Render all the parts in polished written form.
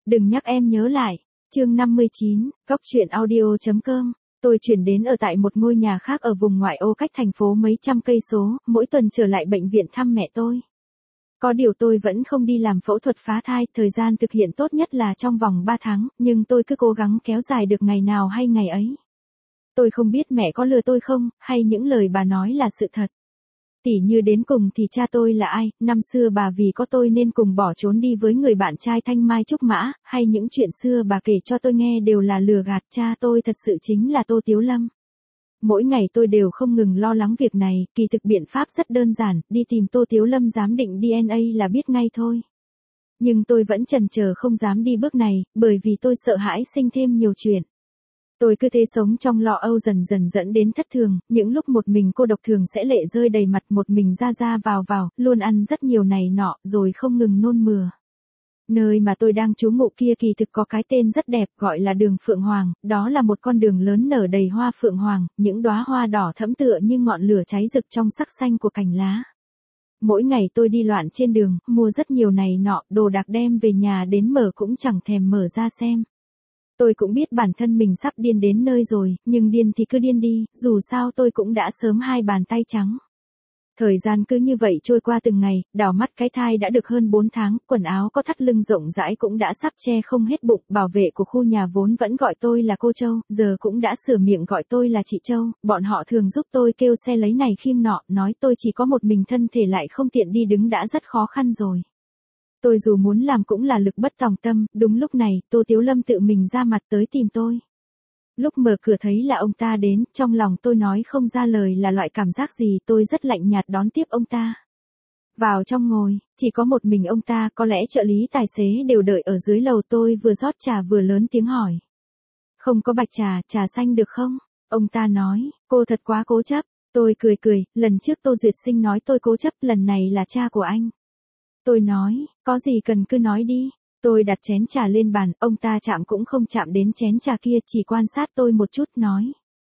Đừng nhắc em nhớ lại. Chương 59, Góc truyện audio.com. Tôi chuyển đến ở tại một ngôi nhà khác ở vùng ngoại ô cách thành phố mấy trăm cây số, mỗi tuần trở lại bệnh viện thăm mẹ tôi. Có điều tôi vẫn không đi làm phẫu thuật phá thai, thời gian thực hiện tốt nhất là trong vòng 3 tháng, nhưng tôi cứ cố gắng kéo dài được ngày nào hay ngày ấy. Tôi không biết mẹ có lừa tôi không, hay những lời bà nói là sự thật. Tỉ như đến cùng thì cha tôi là ai, năm xưa bà vì có tôi nên cùng bỏ trốn đi với người bạn trai thanh mai trúc mã, hay những chuyện xưa bà kể cho tôi nghe đều là lừa gạt, cha tôi thật sự chính là Tô Tiếu Lâm. Mỗi ngày tôi đều không ngừng lo lắng việc này, kỳ thực biện pháp rất đơn giản, đi tìm Tô Tiếu Lâm giám định DNA là biết ngay thôi. Nhưng tôi vẫn chần chờ không dám đi bước này, bởi vì tôi sợ hãi sinh thêm nhiều chuyện. Tôi cứ thế sống trong lo âu dần dần dẫn đến thất thường, những lúc một mình cô độc thường sẽ lệ rơi đầy mặt, một mình ra vào, luôn ăn rất nhiều này nọ, rồi không ngừng nôn mửa. Nơi mà tôi đang trú ngụ kia kỳ thực có cái tên rất đẹp, gọi là đường Phượng Hoàng, đó là một con đường lớn nở đầy hoa phượng hoàng, những đóa hoa đỏ thẫm tựa như ngọn lửa cháy rực trong sắc xanh của cành lá. Mỗi ngày tôi đi loạn trên đường, mua rất nhiều này nọ, đồ đạc đem về nhà đến mở cũng chẳng thèm mở ra xem. Tôi cũng biết bản thân mình sắp điên đến nơi rồi, nhưng điên thì cứ điên đi, dù sao tôi cũng đã sớm hai bàn tay trắng. Thời gian cứ như vậy trôi qua từng ngày, đảo mắt cái thai đã được hơn 4 tháng, quần áo có thắt lưng rộng rãi cũng đã sắp che không hết bụng, bảo vệ của khu nhà vốn vẫn gọi tôi là cô Châu, giờ cũng đã sửa miệng gọi tôi là chị Châu, bọn họ thường giúp tôi kêu xe lấy này khiêng nọ, nói tôi chỉ có một mình thân thể lại không tiện đi đứng đã rất khó khăn rồi. Tôi dù muốn làm cũng là lực bất tòng tâm, đúng lúc này, Tô Tiếu Lâm tự mình ra mặt tới tìm tôi. Lúc mở cửa thấy là ông ta đến, trong lòng tôi nói không ra lời là loại cảm giác gì, tôi rất lạnh nhạt đón tiếp ông ta. Vào trong ngồi, chỉ có một mình ông ta, có lẽ trợ lý tài xế đều đợi ở dưới lầu, tôi vừa rót trà vừa lớn tiếng hỏi. Không có bạch trà, trà xanh được không? Ông ta nói, cô thật quá cố chấp. Tôi cười, lần trước Tô Duyệt Sinh nói tôi cố chấp, lần này là cha của anh. Tôi nói, có gì cần cứ nói đi. Tôi đặt chén trà lên bàn, ông ta chạm cũng không chạm đến chén trà kia, chỉ quan sát tôi một chút nói.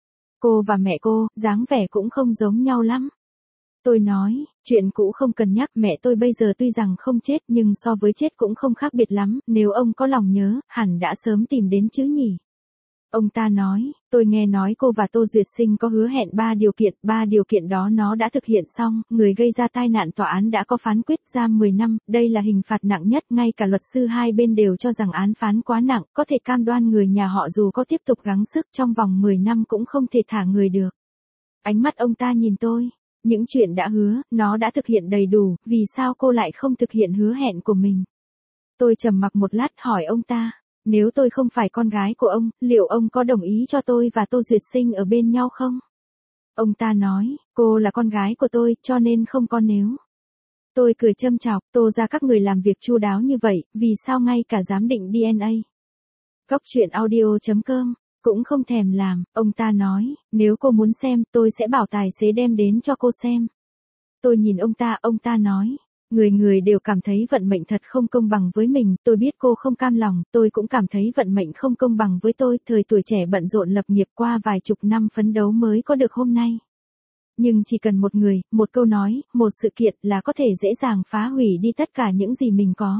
Cô và mẹ cô, dáng vẻ cũng không giống nhau lắm. Tôi nói, chuyện cũ không cần nhắc, mẹ tôi bây giờ tuy rằng không chết nhưng so với chết cũng không khác biệt lắm, nếu ông có lòng nhớ, hẳn đã sớm tìm đến chứ nhỉ. Ông ta nói, tôi nghe nói cô và Tô Duyệt Sinh có hứa hẹn 3 điều kiện đó nó đã thực hiện xong, người gây ra tai nạn tòa án đã có phán quyết giam 10 năm, đây là hình phạt nặng nhất, ngay cả luật sư hai bên đều cho rằng án phán quá nặng, có thể cam đoan người nhà họ dù có tiếp tục gắng sức trong vòng 10 năm cũng không thể thả người được. Ánh mắt ông ta nhìn tôi, những chuyện đã hứa, nó đã thực hiện đầy đủ, vì sao cô lại không thực hiện hứa hẹn của mình? Tôi trầm mặc một lát hỏi ông ta. Nếu tôi không phải con gái của ông, liệu ông có đồng ý cho tôi và Tô Duyệt Sinh ở bên nhau không? Ông ta nói, cô là con gái của tôi, cho nên không có nếu. Tôi cười châm chọc, Tô ra các người làm việc chu đáo như vậy, vì sao ngay cả giám định DNA? Góc truyện audio.com, cũng không thèm làm, ông ta nói, nếu cô muốn xem, tôi sẽ bảo tài xế đem đến cho cô xem. Tôi nhìn ông ta nói. Người đều cảm thấy vận mệnh thật không công bằng với mình, tôi biết cô không cam lòng, tôi cũng cảm thấy vận mệnh không công bằng với tôi, thời tuổi trẻ bận rộn lập nghiệp qua vài chục năm phấn đấu mới có được hôm nay. Nhưng chỉ cần một người, một câu nói, một sự kiện là có thể dễ dàng phá hủy đi tất cả những gì mình có.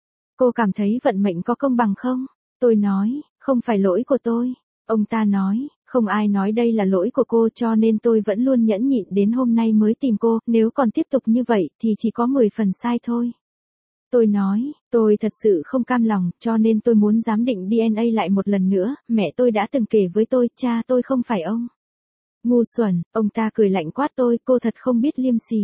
Cô cảm thấy vận mệnh có công bằng không? Tôi nói, không phải lỗi của tôi. Ông ta nói, không ai nói đây là lỗi của cô cho nên tôi vẫn luôn nhẫn nhịn đến hôm nay mới tìm cô, nếu còn tiếp tục như vậy thì chỉ có 10 phần sai thôi. Tôi nói, tôi thật sự không cam lòng, cho nên tôi muốn giám định DNA lại một lần nữa, mẹ tôi đã từng kể với tôi, cha tôi không phải ông. Ngu xuẩn, ông ta cười lạnh quát tôi, cô thật không biết liêm sỉ.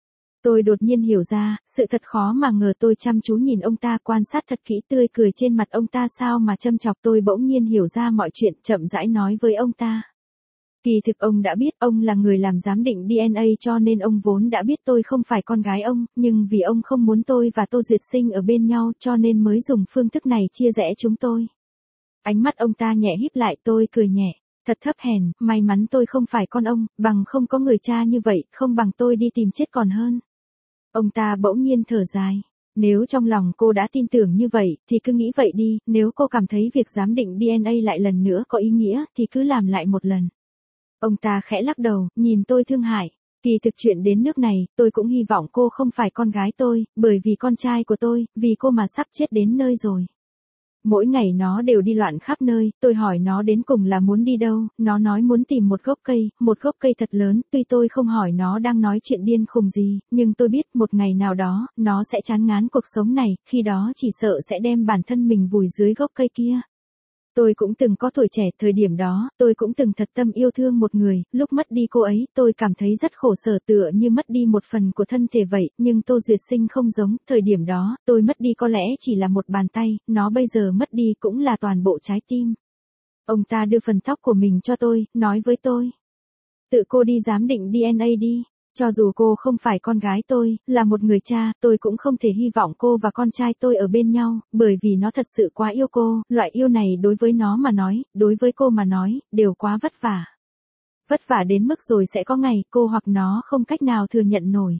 Tôi đột nhiên hiểu ra, sự thật khó mà ngờ, tôi chăm chú nhìn ông ta quan sát thật kỹ, tươi cười trên mặt ông ta sao mà châm chọc, tôi bỗng nhiên hiểu ra mọi chuyện, chậm rãi nói với ông ta. Kỳ thực ông đã biết, ông là người làm giám định DNA cho nên ông vốn đã biết tôi không phải con gái ông, nhưng vì ông không muốn tôi và Tô Duyệt Sinh ở bên nhau cho nên mới dùng phương thức này chia rẽ chúng tôi. Ánh mắt ông ta nhẹ híp lại, tôi cười nhẹ. Thật thấp hèn, may mắn tôi không phải con ông, bằng không có người cha như vậy, không bằng tôi đi tìm chết còn hơn. Ông ta bỗng nhiên thở dài. Nếu trong lòng cô đã tin tưởng như vậy, thì cứ nghĩ vậy đi, nếu cô cảm thấy việc giám định DNA lại lần nữa có ý nghĩa, thì cứ làm lại một lần. Ông ta khẽ lắc đầu, nhìn tôi thương hại. Kỳ thực chuyện đến nước này, tôi cũng hy vọng cô không phải con gái tôi, bởi vì con trai của tôi, vì cô mà sắp chết đến nơi rồi. Mỗi ngày nó đều đi loạn khắp nơi, tôi hỏi nó đến cùng là muốn đi đâu, nó nói muốn tìm một gốc cây thật lớn, tuy tôi không hỏi nó đang nói chuyện điên khùng gì, nhưng tôi biết một ngày nào đó, nó sẽ chán ngán cuộc sống này, khi đó chỉ sợ sẽ đem bản thân mình vùi dưới gốc cây kia. Tôi cũng từng có tuổi trẻ, thời điểm đó, tôi cũng từng thật tâm yêu thương một người, lúc mất đi cô ấy, tôi cảm thấy rất khổ sở tựa như mất đi một phần của thân thể vậy, nhưng Tô Duyệt Sinh không giống, thời điểm đó, tôi mất đi có lẽ chỉ là một bàn tay, nó bây giờ mất đi cũng là toàn bộ trái tim. Ông ta đưa phần tóc của mình cho tôi, nói với tôi. Tự cô đi giám định DNA đi. Cho dù cô không phải con gái tôi, là một người cha, tôi cũng không thể hy vọng cô và con trai tôi ở bên nhau, bởi vì nó thật sự quá yêu cô, loại yêu này đối với nó mà nói, đối với cô mà nói, đều quá vất vả. Vất vả đến mức rồi sẽ có ngày cô hoặc nó không cách nào thừa nhận nổi.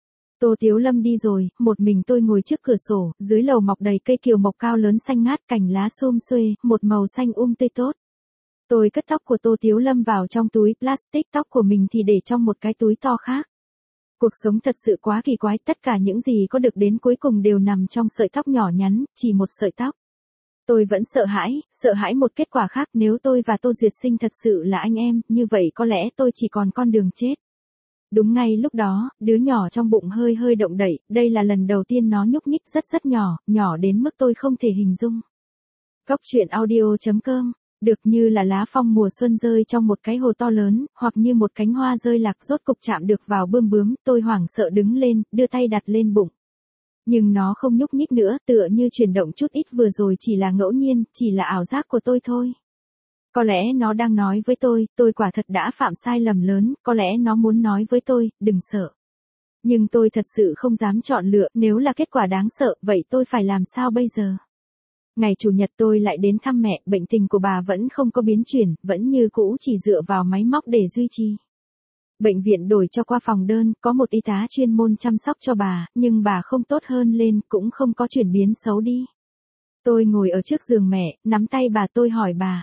Tô Tiếu Lâm đi rồi, một mình tôi ngồi trước cửa sổ, dưới lầu mọc đầy cây kiều mộc cao lớn xanh ngát, cành lá xum xuê, một màu xanh tươi tốt. Tôi cất tóc của Tô Tiếu Lâm vào trong túi plastic, tóc của mình thì để trong một cái túi to khác. Cuộc sống thật sự quá kỳ quái, tất cả những gì có được đến cuối cùng đều nằm trong sợi tóc nhỏ nhắn, chỉ một sợi tóc. Tôi vẫn sợ hãi một kết quả khác, nếu tôi và Tô Duyệt Sinh thật sự là anh em, như vậy có lẽ tôi chỉ còn con đường chết. Đúng ngay lúc đó, đứa nhỏ trong bụng hơi hơi động đậy, đây là lần đầu tiên nó nhúc nhích rất nhỏ, nhỏ đến mức tôi không thể hình dung. Góc truyện audio.com được như là lá phong mùa xuân rơi trong một cái hồ to lớn, hoặc như một cánh hoa rơi lạc rốt cục chạm được vào bươm bướm, tôi hoảng sợ đứng lên, đưa tay đặt lên bụng. Nhưng nó không nhúc nhích nữa, tựa như chuyển động chút ít vừa rồi chỉ là ngẫu nhiên, chỉ là ảo giác của tôi thôi. Có lẽ nó đang nói với tôi quả thật đã phạm sai lầm lớn, có lẽ nó muốn nói với tôi, đừng sợ. Nhưng tôi thật sự không dám chọn lựa, nếu là kết quả đáng sợ, vậy tôi phải làm sao bây giờ? Ngày Chủ nhật tôi lại đến thăm mẹ, bệnh tình của bà vẫn không có biến chuyển, vẫn như cũ chỉ dựa vào máy móc để duy trì. Bệnh viện đổi cho qua phòng đơn, có một y tá chuyên môn chăm sóc cho bà, nhưng bà không tốt hơn lên, cũng không có chuyển biến xấu đi. Tôi ngồi ở trước giường mẹ, nắm tay bà, tôi hỏi bà.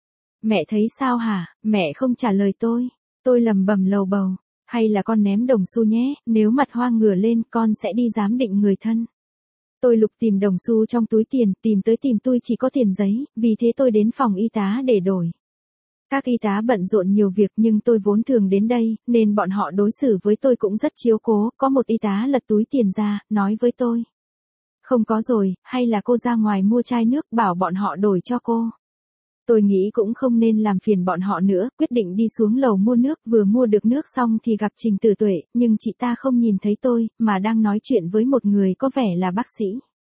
Mẹ thấy sao hả? Mẹ không trả lời tôi lầm bầm lầu bầu. Hay là con ném đồng xu nhé, nếu mặt hoa ngửa lên con sẽ đi giám định người thân. Tôi lục tìm đồng xu trong túi tiền, tìm tới tìm tôi chỉ có tiền giấy, vì thế tôi đến phòng y tá để đổi. Các y tá bận rộn nhiều việc nhưng tôi vốn thường đến đây, nên bọn họ đối xử với tôi cũng rất chiếu cố, có một y tá lật túi tiền ra, nói với tôi. Không có rồi, hay là cô ra ngoài mua chai nước bảo bọn họ đổi cho cô. Tôi nghĩ cũng không nên làm phiền bọn họ nữa, quyết định đi xuống lầu mua nước, vừa mua được nước xong thì gặp Trình Tử Tuệ, nhưng chị ta không nhìn thấy tôi, mà đang nói chuyện với một người có vẻ là bác sĩ.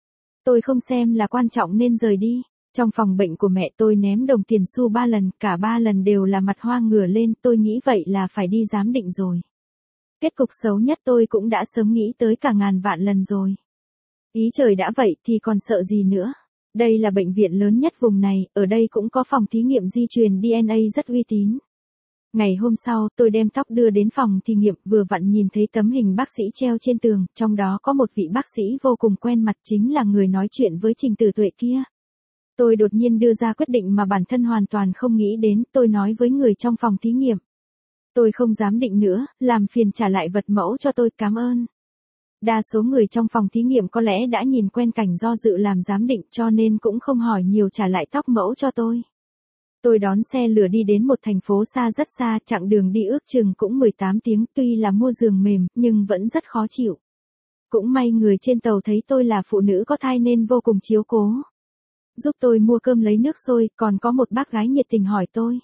Tôi không xem là quan trọng nên rời đi. Trong phòng bệnh của mẹ tôi ném đồng tiền xu 3 lần, cả 3 lần đều là mặt hoa ngửa lên, tôi nghĩ vậy là phải đi giám định rồi. Kết cục xấu nhất tôi cũng đã sớm nghĩ tới cả ngàn vạn lần rồi. Ý trời đã vậy thì còn sợ gì nữa. Đây là bệnh viện lớn nhất vùng này, ở đây cũng có phòng thí nghiệm di truyền DNA rất uy tín. Ngày hôm sau, tôi đem tóc đưa đến phòng thí nghiệm, vừa vặn nhìn thấy tấm hình bác sĩ treo trên tường, trong đó có một vị bác sĩ vô cùng quen mặt, chính là người nói chuyện với Trình Tử Tuệ kia. Tôi đột nhiên đưa ra quyết định mà bản thân hoàn toàn không nghĩ đến, tôi nói với người trong phòng thí nghiệm. Tôi không dám định nữa, làm phiền trả lại vật mẫu cho tôi, cảm ơn. Đa số người trong phòng thí nghiệm có lẽ đã nhìn quen cảnh do dự làm giám định cho nên cũng không hỏi nhiều, trả lại tóc mẫu cho tôi. Tôi đón xe lửa đi đến một thành phố xa rất xa, chặng đường đi ước chừng cũng 18 tiếng, tuy là mua giường mềm, nhưng vẫn rất khó chịu. Cũng may người trên tàu thấy tôi là phụ nữ có thai nên vô cùng chiếu cố. Giúp tôi mua cơm lấy nước sôi, còn có một bác gái nhiệt tình hỏi tôi.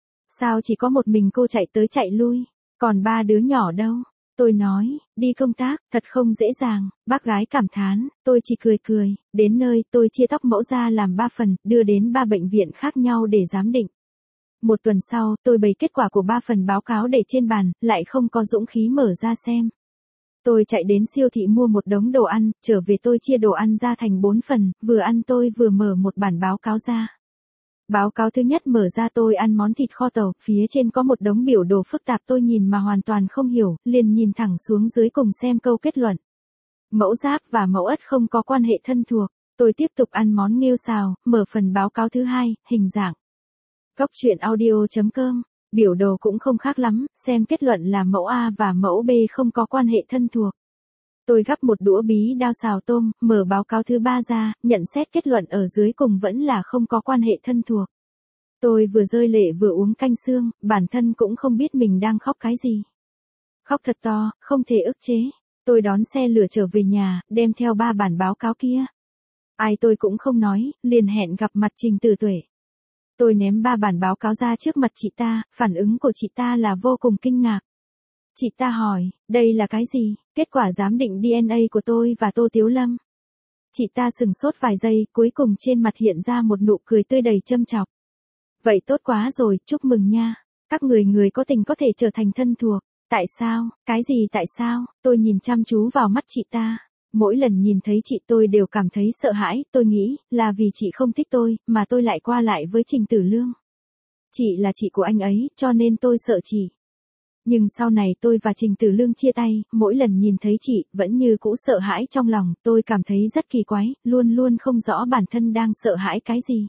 Sao chỉ có một mình cô chạy tới chạy lui, còn 3 đứa nhỏ đâu? Tôi nói, đi công tác, thật không dễ dàng, bác gái cảm thán, tôi chỉ cười, đến nơi tôi chia tóc mẫu ra làm 3 phần, đưa đến 3 bệnh viện khác nhau để giám định. Một tuần sau, tôi bày kết quả của 3 phần báo cáo để trên bàn, lại không có dũng khí mở ra xem. Tôi chạy đến siêu thị mua một đống đồ ăn, trở về tôi chia đồ ăn ra thành 4 phần, vừa ăn tôi vừa mở một bản báo cáo ra. Báo cáo thứ nhất mở ra tôi ăn món thịt kho tàu, phía trên có một đống biểu đồ phức tạp tôi nhìn mà hoàn toàn không hiểu, liền nhìn thẳng xuống dưới cùng xem câu kết luận. Mẫu giáp và mẫu ất không có quan hệ thân thuộc, tôi tiếp tục ăn món nghêu xào, mở phần báo cáo thứ hai, hình dạng. Góc truyện audio.com, biểu đồ cũng không khác lắm, xem kết luận là mẫu A và mẫu B không có quan hệ thân thuộc. Tôi gắp một đũa bí đao xào tôm, mở báo cáo thứ 3 ra, nhận xét kết luận ở dưới cùng vẫn là không có quan hệ thân thuộc. Tôi vừa rơi lệ vừa uống canh xương, bản thân cũng không biết mình đang khóc cái gì. Khóc thật to, không thể ức chế. Tôi đón xe lửa trở về nhà, đem theo 3 bản báo cáo kia. Ai tôi cũng không nói, liền hẹn gặp mặt Trình Tử Tuệ. Tôi ném 3 bản báo cáo ra trước mặt chị ta, phản ứng của chị ta là vô cùng kinh ngạc. Chị ta hỏi, đây là cái gì? Kết quả giám định DNA của tôi và Tô Tiếu Lâm. Chị ta sừng sốt vài giây, cuối cùng trên mặt hiện ra một nụ cười tươi đầy châm chọc. Vậy tốt quá rồi, chúc mừng nha. Các người có tình có thể trở thành thân thuộc. Tại sao? Cái gì tại sao? Tôi nhìn chăm chú vào mắt chị ta. Mỗi lần nhìn thấy chị tôi đều cảm thấy sợ hãi, tôi nghĩ, là vì chị không thích tôi, mà tôi lại qua lại với Trình Tử Lương. Chị là chị của anh ấy, cho nên tôi sợ chị. Nhưng sau này tôi và Trình Tử Lương chia tay, mỗi lần nhìn thấy chị, vẫn như cũ sợ hãi trong lòng, tôi cảm thấy rất kỳ quái, luôn luôn không rõ bản thân đang sợ hãi cái gì.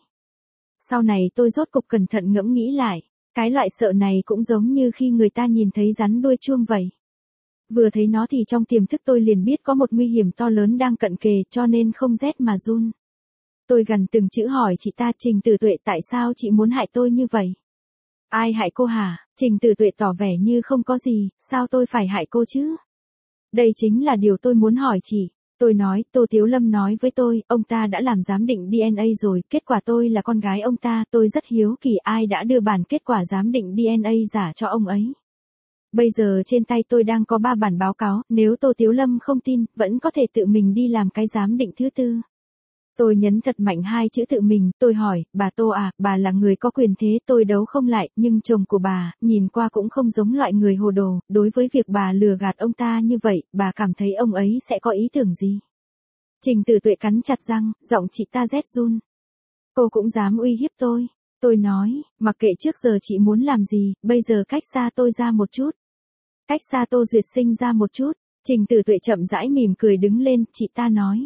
Sau này tôi rốt cục cẩn thận ngẫm nghĩ lại, cái loại sợ này cũng giống như khi người ta nhìn thấy rắn đuôi chuông vậy. Vừa thấy nó thì trong tiềm thức tôi liền biết có một nguy hiểm to lớn đang cận kề, cho nên không rét mà run. Tôi gần từng chữ hỏi chị ta, Trình Tử Tuệ, tại sao chị muốn hại tôi như vậy? Ai hại cô hả? Trình Tử Tuệ tỏ vẻ như không có gì, sao tôi phải hại cô chứ? Đây chính là điều tôi muốn hỏi chị. Tôi nói, Tô Tiếu Lâm nói với tôi, ông ta đã làm giám định DNA rồi, kết quả tôi là con gái ông ta, tôi rất hiếu kỳ ai đã đưa bản kết quả giám định DNA giả cho ông ấy. Bây giờ trên tay tôi đang có 3 bản báo cáo, nếu Tô Tiếu Lâm không tin, vẫn có thể tự mình đi làm cái giám định thứ 4. Tôi nhấn thật mạnh 2 chữ tự mình, tôi hỏi, bà Tô à, bà là người có quyền thế, tôi đấu không lại, nhưng chồng của bà, nhìn qua cũng không giống loại người hồ đồ, đối với việc bà lừa gạt ông ta như vậy, bà cảm thấy ông ấy sẽ có ý tưởng gì? Trình Tử Tuệ cắn chặt răng, giọng chị ta rét run. Cô cũng dám uy hiếp tôi. Tôi nói, mặc kệ trước giờ chị muốn làm gì, bây giờ cách xa tôi ra một chút. Cách xa Tô Duyệt Sinh ra một chút. Trình Tử Tuệ chậm rãi mỉm cười đứng lên, chị ta nói.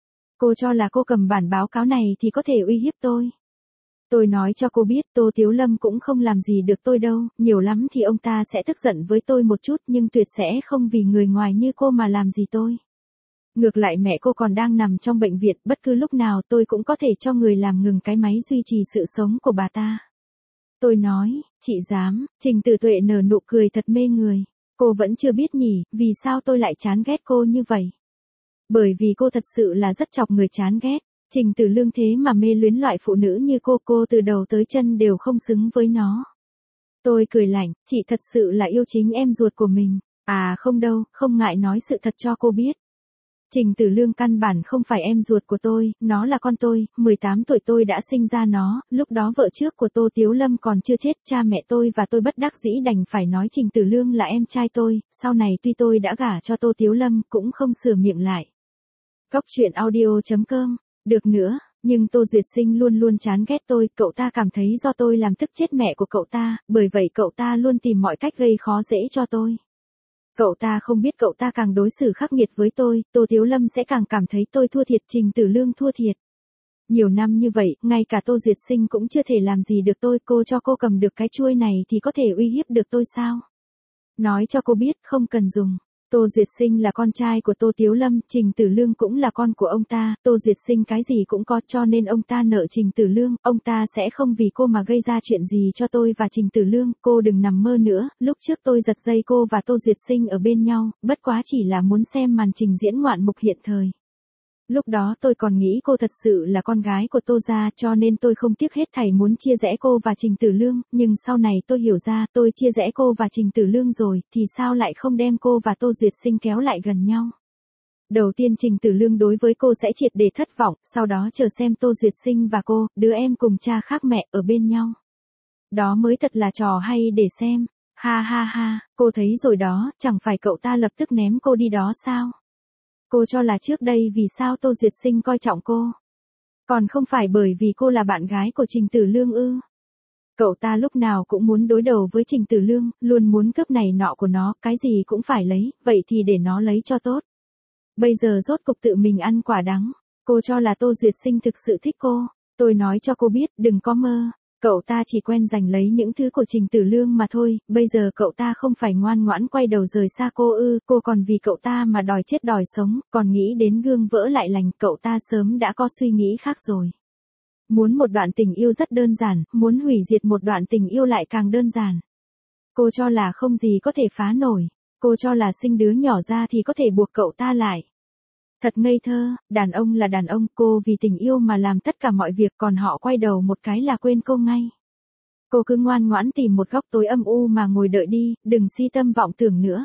Cô cho là cô cầm bản báo cáo này thì có thể uy hiếp tôi. Tôi nói cho cô biết Tô Tiếu Lâm cũng không làm gì được tôi đâu, nhiều lắm thì ông ta sẽ tức giận với tôi một chút nhưng tuyệt sẽ không vì người ngoài như cô mà làm gì tôi. Ngược lại mẹ cô còn đang nằm trong bệnh viện, bất cứ lúc nào tôi cũng có thể cho người làm ngừng cái máy duy trì sự sống của bà ta. Tôi nói, chị dám, Trình Tử Tuệ nở nụ cười thật mê người. Cô vẫn chưa biết nhỉ, vì sao tôi lại chán ghét cô như vậy. Bởi vì cô thật sự là rất chọc người chán ghét. Trình Tử Lương thế mà mê luyến loại phụ nữ như cô từ đầu tới chân đều không xứng với nó. Tôi cười lạnh, chị thật sự là yêu chính em ruột của mình. À không đâu, không ngại nói sự thật cho cô biết. Trình Tử Lương căn bản không phải em ruột của tôi, nó là con tôi, 18 tuổi tôi đã sinh ra nó, lúc đó vợ trước của Tô Tiếu Lâm còn chưa chết, cha mẹ tôi và tôi bất đắc dĩ đành phải nói Trình Tử Lương là em trai tôi, sau này tuy tôi đã gả cho Tô Tiếu Lâm cũng không sửa miệng lại. Góc truyện audio.com, được nữa, nhưng Tô Duyệt Sinh luôn luôn chán ghét tôi, cậu ta cảm thấy do tôi làm tức chết mẹ của cậu ta, bởi vậy cậu ta luôn tìm mọi cách gây khó dễ cho tôi. Cậu ta không biết cậu ta càng đối xử khắc nghiệt với tôi, Tô Tiếu Lâm sẽ càng cảm thấy tôi thua thiệt, Trình Tử Lương thua thiệt. Nhiều năm như vậy, ngay cả Tô Duyệt Sinh cũng chưa thể làm gì được tôi, cô cho cô cầm được cái chuôi này thì có thể uy hiếp được tôi sao? Nói cho cô biết, không cần dùng. Tô Duyệt Sinh là con trai của Tô Tiếu Lâm, Trình Tử Lương cũng là con của ông ta, Tô Duyệt Sinh cái gì cũng có cho nên ông ta nợ Trình Tử Lương, ông ta sẽ không vì cô mà gây ra chuyện gì cho tôi và Trình Tử Lương, cô đừng nằm mơ nữa, lúc trước tôi giật dây cô và Tô Duyệt Sinh ở bên nhau, bất quá chỉ là muốn xem màn trình diễn ngoạn mục hiện thời. Lúc đó tôi còn nghĩ cô thật sự là con gái của Tô gia cho nên tôi không tiếc hết thảy muốn chia rẽ cô và Trình Tử Lương, nhưng sau này tôi hiểu ra tôi chia rẽ cô và Trình Tử Lương rồi, thì sao lại không đem cô và Tô Duyệt Sinh kéo lại gần nhau. Đầu tiên Trình Tử Lương đối với cô sẽ triệt để thất vọng, sau đó chờ xem Tô Duyệt Sinh và cô, đứa em cùng cha khác mẹ, ở bên nhau. Đó mới thật là trò hay để xem. Ha ha ha, cô thấy rồi đó, chẳng phải cậu ta lập tức ném cô đi đó sao? Cô cho là trước đây vì sao Tô Duyệt Sinh coi trọng cô? Còn không phải bởi vì cô là bạn gái của Trình Tử Lương ư? Cậu ta lúc nào cũng muốn đối đầu với Trình Tử Lương, luôn muốn cướp này nọ của nó, cái gì cũng phải lấy, vậy thì để nó lấy cho tốt. Bây giờ rốt cục tự mình ăn quả đắng. Cô cho là Tô Duyệt Sinh thực sự thích cô. Tôi nói cho cô biết, đừng có mơ. Cậu ta chỉ quen giành lấy những thứ của Trình Tử Lương mà thôi, bây giờ cậu ta không phải ngoan ngoãn quay đầu rời xa cô ư, cô còn vì cậu ta mà đòi chết đòi sống, còn nghĩ đến gương vỡ lại lành, cậu ta sớm đã có suy nghĩ khác rồi. Muốn một đoạn tình yêu rất đơn giản, muốn hủy diệt một đoạn tình yêu lại càng đơn giản. Cô cho là không gì có thể phá nổi, cô cho là sinh đứa nhỏ ra thì có thể buộc cậu ta lại. Thật ngây thơ, đàn ông là đàn ông, cô vì tình yêu mà làm tất cả mọi việc, còn họ quay đầu một cái là quên cô ngay. Cô cứ ngoan ngoãn tìm một góc tối âm u mà ngồi đợi đi, đừng si tâm vọng tưởng nữa.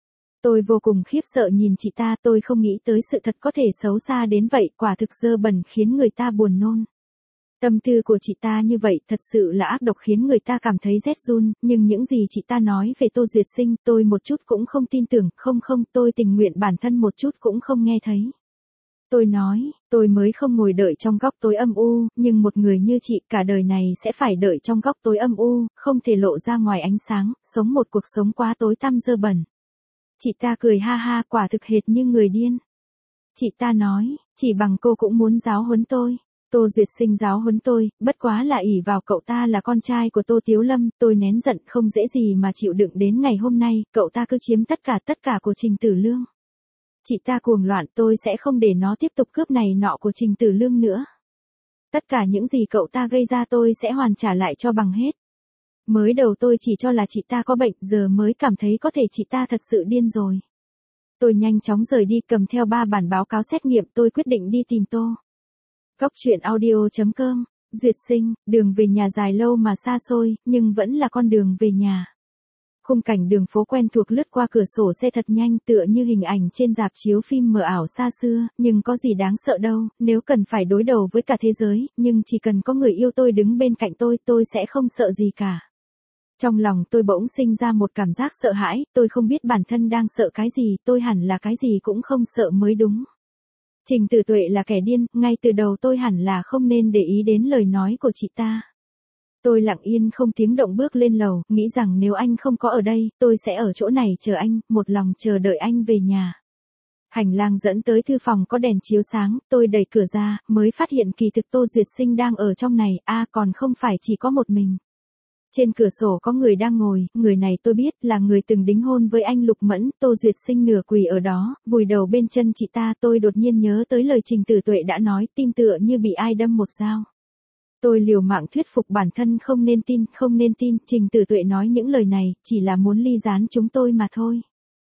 Tôi vô cùng khiếp sợ nhìn chị ta, tôi không nghĩ tới sự thật có thể xấu xa đến vậy, quả thực dơ bẩn khiến người ta buồn nôn. Tâm tư của chị ta như vậy thật sự là ác độc khiến người ta cảm thấy rét run, nhưng những gì chị ta nói về Tô Duyệt Sinh tôi một chút cũng không tin tưởng, không, tôi tình nguyện bản thân một chút cũng không nghe thấy. Tôi nói, tôi mới không ngồi đợi trong góc tối âm u, nhưng một người như chị cả đời này sẽ phải đợi trong góc tối âm u, không thể lộ ra ngoài ánh sáng, sống một cuộc sống quá tối tăm dơ bẩn. Chị ta cười ha ha, quả thực hệt như người điên. Chị ta nói, chỉ bằng cô cũng muốn giáo huấn tôi. Tô Duyệt Sinh giáo huấn tôi, bất quá là ỷ vào cậu ta là con trai của Tô Tiếu Lâm, tôi nén giận không dễ gì mà chịu đựng đến ngày hôm nay, cậu ta cứ chiếm tất cả của Trình Tử Lương. Chị ta cuồng loạn, tôi sẽ không để nó tiếp tục cướp này nọ của Trình Tử Lương nữa. Tất cả những gì cậu ta gây ra tôi sẽ hoàn trả lại cho bằng hết. Mới đầu tôi chỉ cho là chị ta có bệnh, giờ mới cảm thấy có thể chị ta thật sự điên rồi. Tôi nhanh chóng rời đi cầm theo 3 bản báo cáo xét nghiệm, tôi quyết định đi tìm Tô. Cóc truyện audio.com, Duyệt Sinh, đường về nhà dài lâu mà xa xôi, nhưng vẫn là con đường về nhà. Khung cảnh đường phố quen thuộc lướt qua cửa sổ xe thật nhanh tựa như hình ảnh trên rạp chiếu phim mờ ảo xa xưa, nhưng có gì đáng sợ đâu, nếu cần phải đối đầu với cả thế giới, nhưng chỉ cần có người yêu tôi đứng bên cạnh tôi sẽ không sợ gì cả. Trong lòng tôi bỗng sinh ra một cảm giác sợ hãi, tôi không biết bản thân đang sợ cái gì, tôi hẳn là cái gì cũng không sợ mới đúng. Trình Tử Tuệ là kẻ điên, ngay từ đầu tôi hẳn là không nên để ý đến lời nói của chị ta. Tôi lặng yên không tiếng động bước lên lầu, nghĩ rằng nếu anh không có ở đây, tôi sẽ ở chỗ này chờ anh, một lòng chờ đợi anh về nhà. Hành lang dẫn tới thư phòng có đèn chiếu sáng, tôi đẩy cửa ra, mới phát hiện kỳ thực Tô Duyệt Sinh đang ở trong này, còn không phải chỉ có một mình. Trên cửa sổ có người đang ngồi, người này tôi biết là người từng đính hôn với anh Lục Mẫn, Tô Duyệt Sinh nửa quỳ ở đó, vùi đầu bên chân chị ta, tôi đột nhiên nhớ tới lời Trình Tử Tuệ đã nói, tim tựa như bị ai đâm một dao. Tôi liều mạng thuyết phục bản thân không nên tin, Trình Tử Tuệ nói những lời này, chỉ là muốn ly gián chúng tôi mà thôi.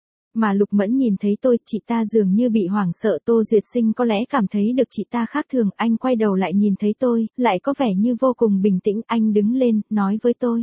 Mà Lục Mẫn nhìn thấy tôi, chị ta dường như bị hoảng sợ, Tô Duyệt Sinh có lẽ cảm thấy được chị ta khác thường, anh quay đầu lại nhìn thấy tôi, lại có vẻ như vô cùng bình tĩnh, anh đứng lên, nói với tôi.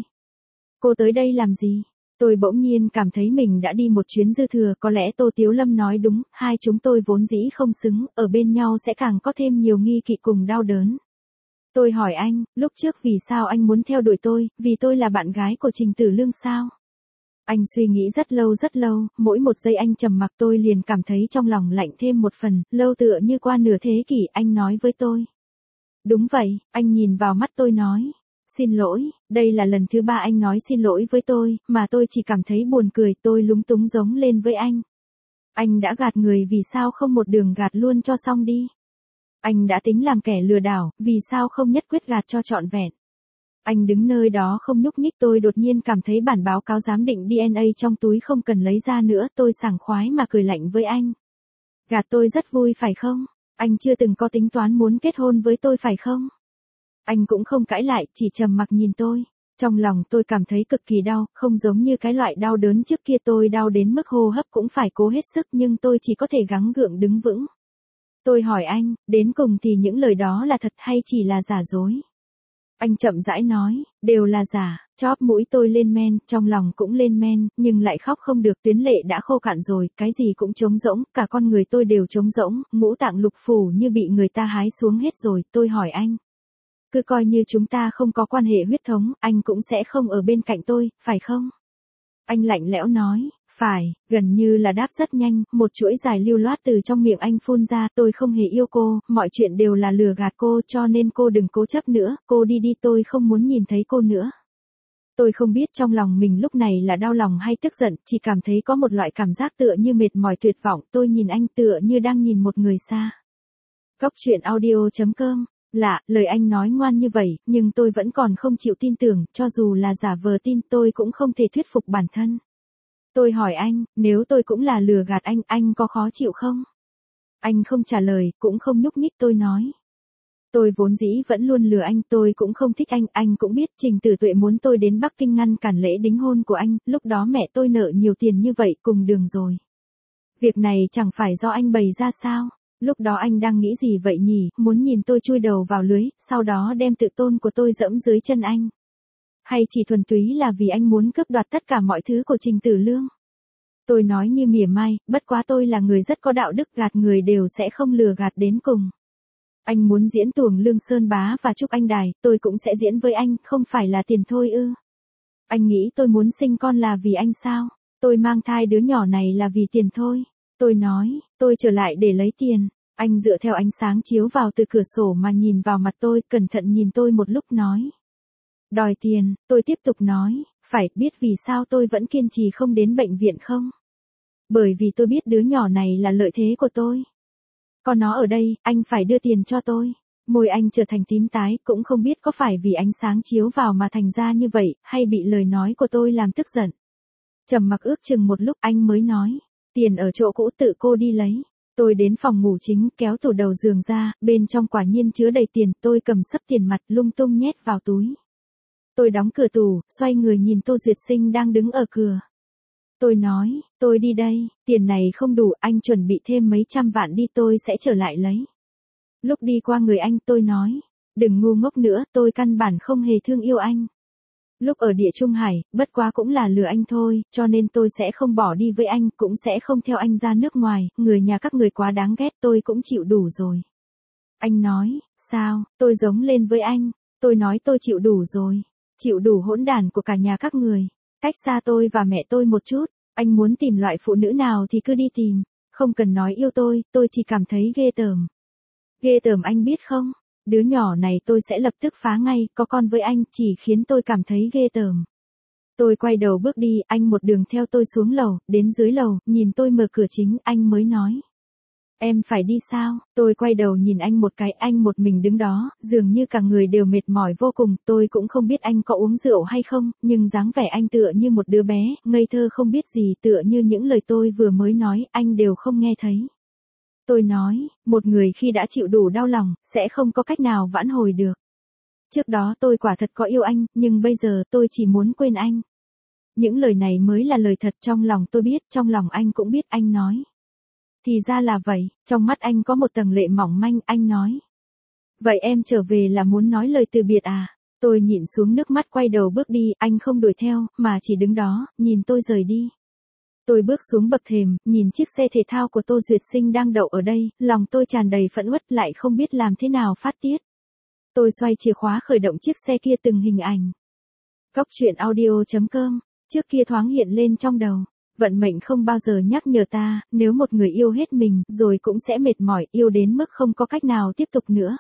Cô tới đây làm gì? Tôi bỗng nhiên cảm thấy mình đã đi một chuyến dư thừa, có lẽ Tô Tiếu Lâm nói đúng, hai chúng tôi vốn dĩ không xứng, ở bên nhau sẽ càng có thêm nhiều nghi kỵ cùng đau đớn. Tôi hỏi anh, lúc trước vì sao anh muốn theo đuổi tôi, vì tôi là bạn gái của Trình Tử Lương sao? Anh suy nghĩ rất lâu, mỗi một giây anh trầm mặc tôi liền cảm thấy trong lòng lạnh thêm một phần, lâu tựa như qua nửa thế kỷ, anh nói với tôi. Đúng vậy, anh nhìn vào mắt tôi nói. Xin lỗi, đây là lần thứ 3 anh nói xin lỗi với tôi, mà tôi chỉ cảm thấy buồn cười, tôi lúng túng giống lên với anh. Anh đã gạt người vì sao không một đường gạt luôn cho xong đi? Anh đã tính làm kẻ lừa đảo, vì sao không nhất quyết gạt cho trọn vẹn? Anh đứng nơi đó không nhúc nhích, tôi đột nhiên cảm thấy bản báo cáo giám định DNA trong túi không cần lấy ra nữa, tôi sảng khoái mà cười lạnh với anh. Gạt tôi rất vui phải không? Anh chưa từng có tính toán muốn kết hôn với tôi phải không? Anh cũng không cãi lại, chỉ trầm mặc nhìn tôi. Trong lòng tôi cảm thấy cực kỳ đau, không giống như cái loại đau đớn trước kia tôi đau đến mức hô hấp cũng phải cố hết sức nhưng tôi chỉ có thể gắng gượng đứng vững. Tôi hỏi anh, đến cùng thì những lời đó là thật hay chỉ là giả dối? Anh chậm rãi nói, đều là giả, chóp mũi tôi lên men, trong lòng cũng lên men, nhưng lại khóc không được, tuyến lệ đã khô cạn rồi, cái gì cũng trống rỗng, cả con người tôi đều trống rỗng, ngũ tạng lục phủ như bị người ta hái xuống hết rồi, tôi hỏi anh. Cứ coi như chúng ta không có quan hệ huyết thống, anh cũng sẽ không ở bên cạnh tôi, phải không? Anh lạnh lẽo nói, phải, gần như là đáp rất nhanh, một chuỗi dài lưu loát từ trong miệng anh phun ra, tôi không hề yêu cô, mọi chuyện đều là lừa gạt cô, cho nên cô đừng cố chấp nữa, cô đi đi, tôi không muốn nhìn thấy cô nữa. Tôi không biết trong lòng mình lúc này là đau lòng hay tức giận, chỉ cảm thấy có một loại cảm giác tựa như mệt mỏi tuyệt vọng, tôi nhìn anh tựa như đang nhìn một người xa. Cóc truyện audio.com Lạ, lời anh nói ngoan như vậy, nhưng tôi vẫn còn không chịu tin tưởng, cho dù là giả vờ tin tôi cũng không thể thuyết phục bản thân. Tôi hỏi anh, nếu tôi cũng là lừa gạt anh có khó chịu không? Anh không trả lời, cũng không nhúc nhích. Tôi nói. Tôi vốn dĩ vẫn luôn lừa anh, tôi cũng không thích anh cũng biết Trình Tử Tuệ muốn tôi đến Bắc Kinh ngăn cản lễ đính hôn của anh, lúc đó mẹ tôi nợ nhiều tiền như vậy cùng đường rồi. Việc này chẳng phải do anh bày ra sao? Lúc đó anh đang nghĩ gì vậy nhỉ, muốn nhìn tôi chui đầu vào lưới, sau đó đem tự tôn của tôi dẫm dưới chân anh. Hay chỉ thuần túy là vì anh muốn cướp đoạt tất cả mọi thứ của Trình Tử Lương? Tôi nói như mỉa mai, bất quá tôi là người rất có đạo đức, gạt người đều sẽ không lừa gạt đến cùng. Anh muốn diễn tuồng Lương Sơn Bá và Trúc Anh Đài, tôi cũng sẽ diễn với anh, không phải là tiền thôi ư? Anh nghĩ tôi muốn sinh con là vì anh sao? Tôi mang thai đứa nhỏ này là vì tiền thôi. Tôi nói, tôi trở lại để lấy tiền. Anh dựa theo ánh sáng chiếu vào từ cửa sổ mà nhìn vào mặt tôi, cẩn thận nhìn tôi một lúc nói. Đòi tiền, tôi tiếp tục nói, phải biết vì sao tôi vẫn kiên trì không đến bệnh viện không? Bởi vì tôi biết đứa nhỏ này là lợi thế của tôi. Có nó ở đây, anh phải đưa tiền cho tôi. Môi anh trở thành tím tái, cũng không biết có phải vì ánh sáng chiếu vào mà thành ra như vậy, hay bị lời nói của tôi làm tức giận. Trầm mặc ước chừng một lúc anh mới nói, tiền ở chỗ cũ tự cô đi lấy. Tôi đến phòng ngủ chính, kéo tủ đầu giường ra, bên trong quả nhiên chứa đầy tiền, tôi cầm sấp tiền mặt lung tung nhét vào túi. Tôi đóng cửa tủ, xoay người nhìn Tô Duyệt Sinh đang đứng ở cửa. Tôi nói, tôi đi đây, tiền này không đủ, anh chuẩn bị thêm mấy trăm vạn đi, tôi sẽ trở lại lấy. Lúc đi qua người anh tôi nói, đừng ngu ngốc nữa, tôi căn bản không hề thương yêu anh. Lúc ở Địa Trung Hải, bất quá cũng là lừa anh thôi, cho nên tôi sẽ không bỏ đi với anh, cũng sẽ không theo anh ra nước ngoài, người nhà các người quá đáng ghét, tôi cũng chịu đủ rồi. Anh nói, sao, tôi giống lên với anh, tôi nói tôi chịu đủ rồi, chịu đủ hỗn đản của cả nhà các người, cách xa tôi và mẹ tôi một chút, anh muốn tìm loại phụ nữ nào thì cứ đi tìm, không cần nói yêu tôi chỉ cảm thấy ghê tởm. Ghê tởm anh biết không? Đứa nhỏ này tôi sẽ lập tức phá ngay, có con với anh, chỉ khiến tôi cảm thấy ghê tởm. Tôi quay đầu bước đi, anh một đường theo tôi xuống lầu, đến dưới lầu, nhìn tôi mở cửa chính, anh mới nói. Em phải đi sao? Tôi quay đầu nhìn anh một cái, anh một mình đứng đó, dường như cả người đều mệt mỏi vô cùng, tôi cũng không biết anh có uống rượu hay không, nhưng dáng vẻ anh tựa như một đứa bé, ngây thơ không biết gì, tựa như những lời tôi vừa mới nói, anh đều không nghe thấy. Tôi nói, một người khi đã chịu đủ đau lòng, sẽ không có cách nào vãn hồi được. Trước đó tôi quả thật có yêu anh, nhưng bây giờ tôi chỉ muốn quên anh. Những lời này mới là lời thật, trong lòng tôi biết, trong lòng anh cũng biết. Anh nói. Thì ra là vậy, trong mắt anh có một tầng lệ mỏng manh, anh nói. Vậy em trở về là muốn nói lời từ biệt à? Tôi nhịn xuống nước mắt quay đầu bước đi, anh không đuổi theo, mà chỉ đứng đó, nhìn tôi rời đi. Tôi bước xuống bậc thềm, nhìn chiếc xe thể thao của Tô Duyệt Sinh đang đậu ở đây, lòng tôi tràn đầy phẫn uất, lại không biết làm thế nào phát tiết. Tôi xoay chìa khóa khởi động chiếc xe kia, từng hình ảnh. Góc truyện audio.com, trước kia thoáng hiện lên trong đầu. Vận mệnh không bao giờ nhắc nhở ta, nếu một người yêu hết mình, rồi cũng sẽ mệt mỏi, yêu đến mức không có cách nào tiếp tục nữa.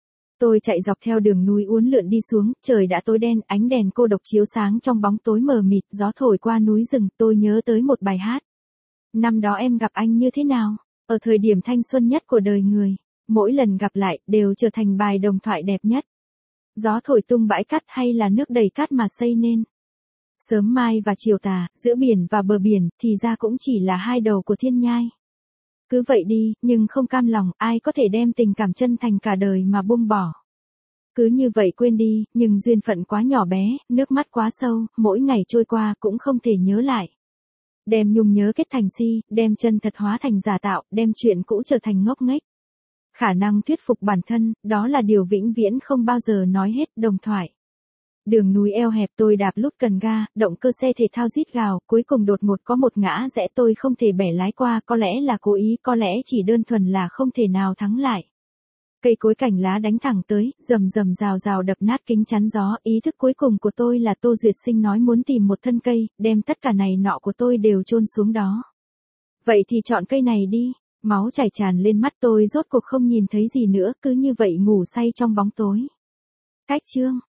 Tôi chạy dọc theo đường núi uốn lượn đi xuống, trời đã tối đen, ánh đèn cô độc chiếu sáng trong bóng tối mờ mịt, gió thổi qua núi rừng, tôi nhớ tới một bài hát. Năm đó em gặp anh như thế nào? Ở thời điểm thanh xuân nhất của đời người, mỗi lần gặp lại, đều trở thành bài đồng thoại đẹp nhất. Gió thổi tung bãi cát hay là nước đầy cát mà xây nên. Sớm mai và chiều tà, giữa biển và bờ biển, thì ra cũng chỉ là hai đầu của thiên nhai. Cứ vậy đi, nhưng không cam lòng, ai có thể đem tình cảm chân thành cả đời mà buông bỏ. Cứ như vậy quên đi, nhưng duyên phận quá nhỏ bé, nước mắt quá sâu, mỗi ngày trôi qua cũng không thể nhớ lại. Đem nhung nhớ kết thành si, đem chân thật hóa thành giả tạo, đem chuyện cũ trở thành ngốc nghếch. Khả năng thuyết phục bản thân, đó là điều vĩnh viễn không bao giờ nói hết, đồng thoại. Đường núi eo hẹp, tôi đạp lút cần ga, động cơ xe thể thao rít gào, cuối cùng đột ngột có một ngã rẽ tôi không thể bẻ lái qua, có lẽ là cố ý, có lẽ chỉ đơn thuần là không thể nào thắng lại. Cây cối cành lá đánh thẳng tới, rầm rầm rào rào đập nát kính chắn gió, ý thức cuối cùng của tôi là Tô Duyệt Sinh nói muốn tìm một thân cây, đem tất cả này nọ của tôi đều chôn xuống đó. Vậy thì chọn cây này đi, máu chảy tràn lên mắt tôi, rốt cuộc không nhìn thấy gì nữa, cứ như vậy ngủ say trong bóng tối. Cách chương